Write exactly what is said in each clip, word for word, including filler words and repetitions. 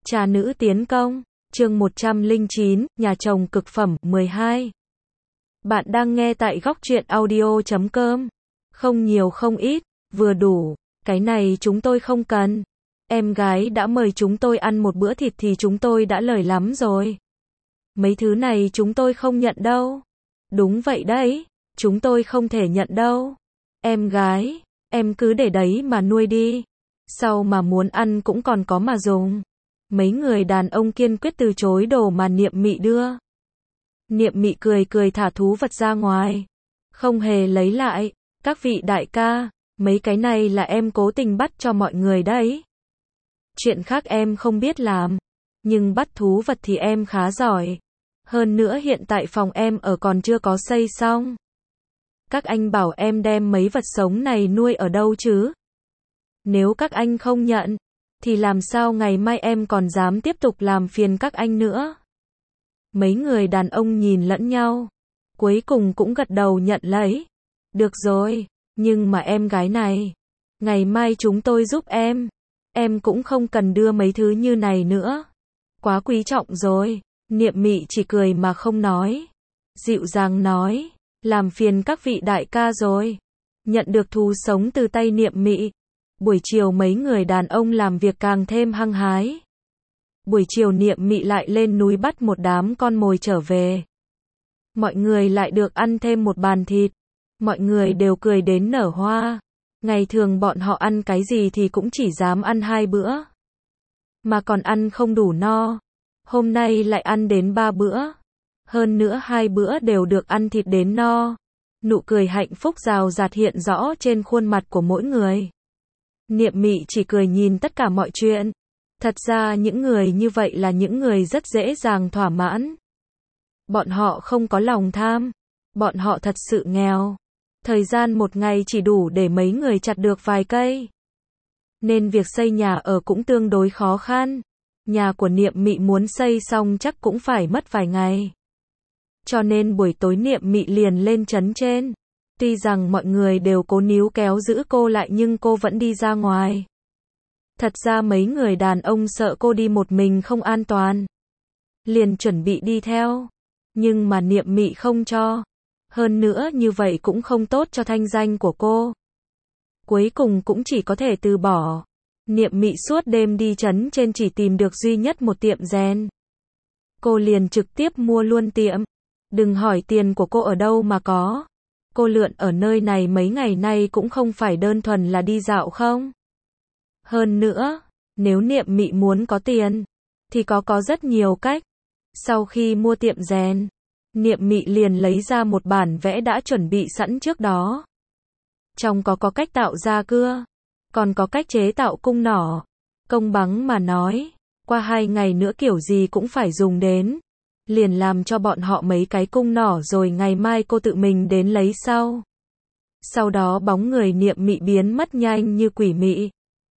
Trà nữ tiến công, chương một trăm lẻ chín, nhà chồng cực phẩm, mười hai. Bạn đang nghe tại góc truyện audio chấm com. Không nhiều không ít, vừa đủ, cái này chúng tôi không cần. Em gái đã mời chúng tôi ăn một bữa thịt thì chúng tôi đã lời lắm rồi. Mấy thứ này chúng tôi không nhận đâu. Đúng vậy đấy, chúng tôi không thể nhận đâu. Em gái, em cứ để đấy mà nuôi đi. Sau mà muốn ăn cũng còn có mà dùng. Mấy người đàn ông kiên quyết từ chối đồ mà Niệm Mị đưa. Niệm Mị cười cười thả thú vật ra ngoài. Không hề lấy lại. Các vị đại ca, mấy cái này là em cố tình bắt cho mọi người đấy. Chuyện khác em không biết làm. Nhưng bắt thú vật thì em khá giỏi. Hơn nữa hiện tại phòng em ở còn chưa có xây xong. Các anh bảo em đem mấy vật sống này nuôi ở đâu chứ? Nếu các anh không nhận, thì làm sao ngày mai em còn dám tiếp tục làm phiền các anh nữa? Mấy người đàn ông nhìn lẫn nhau, cuối cùng cũng gật đầu nhận lấy. Được rồi, nhưng mà em gái này, ngày mai chúng tôi giúp em. Em cũng không cần đưa mấy thứ như này nữa. Quá quý trọng rồi. Niệm Mị chỉ cười mà không nói. Dịu dàng nói, làm phiền các vị đại ca rồi. Nhận được thú sống từ tay Niệm Mị. Buổi chiều mấy người đàn ông làm việc càng thêm hăng hái. Buổi chiều Niệm Mị lại lên núi bắt một đám con mồi trở về. Mọi người lại được ăn thêm một bàn thịt. Mọi người đều cười đến nở hoa. Ngày thường bọn họ ăn cái gì thì cũng chỉ dám ăn hai bữa. Mà còn ăn không đủ no. Hôm nay lại ăn đến ba bữa. Hơn nữa hai bữa đều được ăn thịt đến no. Nụ cười hạnh phúc rào rạt hiện rõ trên khuôn mặt của mỗi người. Niệm Mị chỉ cười nhìn tất cả mọi chuyện. Thật ra những người như vậy là những người rất dễ dàng thỏa mãn. Bọn họ không có lòng tham. Bọn họ thật sự nghèo. Thời gian một ngày chỉ đủ để mấy người chặt được vài cây. Nên việc xây nhà ở cũng tương đối khó khăn. Nhà của Niệm Mị muốn xây xong chắc cũng phải mất vài ngày. Cho nên buổi tối Niệm Mị liền lên trấn trên. Tuy rằng mọi người đều cố níu kéo giữ cô lại nhưng cô vẫn đi ra ngoài. Thật ra mấy người đàn ông sợ cô đi một mình không an toàn. Liền chuẩn bị đi theo. Nhưng mà Niệm Mị không cho. Hơn nữa như vậy cũng không tốt cho thanh danh của cô. Cuối cùng cũng chỉ có thể từ bỏ. Niệm Mị suốt đêm đi trấn trên chỉ tìm được duy nhất một tiệm rèn. Cô liền trực tiếp mua luôn tiệm. Đừng hỏi tiền của cô ở đâu mà có. Cô lượn ở nơi này mấy ngày nay cũng không phải đơn thuần là đi dạo không. Hơn nữa, nếu Niệm Mị muốn có tiền, thì có có rất nhiều cách. Sau khi mua tiệm rèn, Niệm Mị liền lấy ra một bản vẽ đã chuẩn bị sẵn trước đó. Trong có có cách tạo ra cưa, còn có cách chế tạo cung nỏ. Công bằng mà nói, qua hai ngày nữa kiểu gì cũng phải dùng đến. Liền làm cho bọn họ mấy cái cung nỏ rồi ngày mai cô tự mình đến lấy sau. Sau đó bóng người Niệm Mị biến mất nhanh như quỷ mị.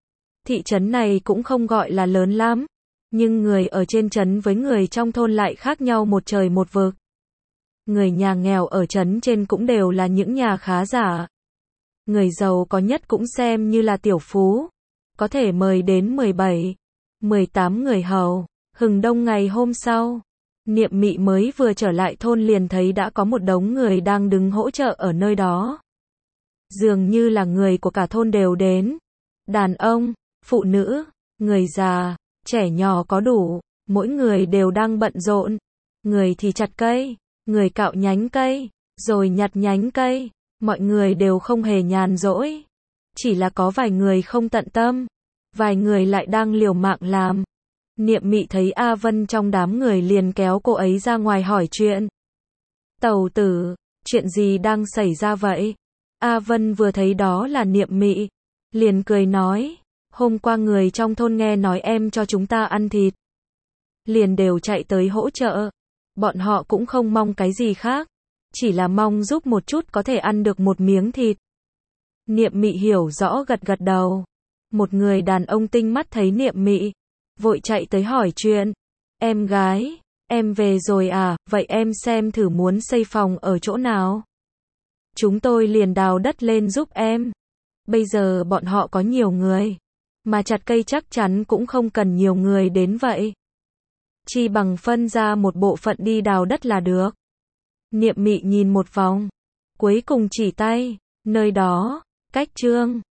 Thị trấn này cũng không gọi là lớn lắm, nhưng người ở trên trấn với người trong thôn lại khác nhau một trời một vực. Người nhà nghèo ở trấn trên cũng đều là những nhà khá giả. Người giàu có nhất cũng xem như là tiểu phú, có thể mời đến mười bảy, mười tám người hầu. Hừng đông ngày hôm sau, Niệm Mị mới vừa trở lại thôn liền thấy đã có một đống người đang đứng hỗ trợ ở nơi đó. Dường như là người của cả thôn đều đến. Đàn ông, phụ nữ, người già, trẻ nhỏ có đủ, mỗi người đều đang bận rộn. Người thì chặt cây, người cạo nhánh cây, rồi nhặt nhánh cây. Mọi người đều không hề nhàn rỗi. Chỉ là có vài người không tận tâm, vài người lại đang liều mạng làm. Niệm Mị thấy A Vân trong đám người liền kéo cô ấy ra ngoài hỏi chuyện. Tẩu tử, chuyện gì đang xảy ra vậy? A Vân vừa thấy đó là Niệm Mị, liền cười nói, hôm qua người trong thôn nghe nói em cho chúng ta ăn thịt. Liền đều chạy tới hỗ trợ. Bọn họ cũng không mong cái gì khác, chỉ là mong giúp một chút có thể ăn được một miếng thịt. Niệm Mị hiểu rõ gật gật đầu. Một người đàn ông tinh mắt thấy Niệm Mị, vội chạy tới hỏi chuyện. Em gái, em về rồi à, vậy em xem thử muốn xây phòng ở chỗ nào? Chúng tôi liền đào đất lên giúp em. Bây giờ bọn họ có nhiều người, Mà chặt cây chắc chắn cũng không cần nhiều người đến vậy. Chi bằng phân ra một bộ phận đi đào đất là được. Niệm Mị nhìn một vòng, cuối cùng chỉ tay, nơi đó, cách Trương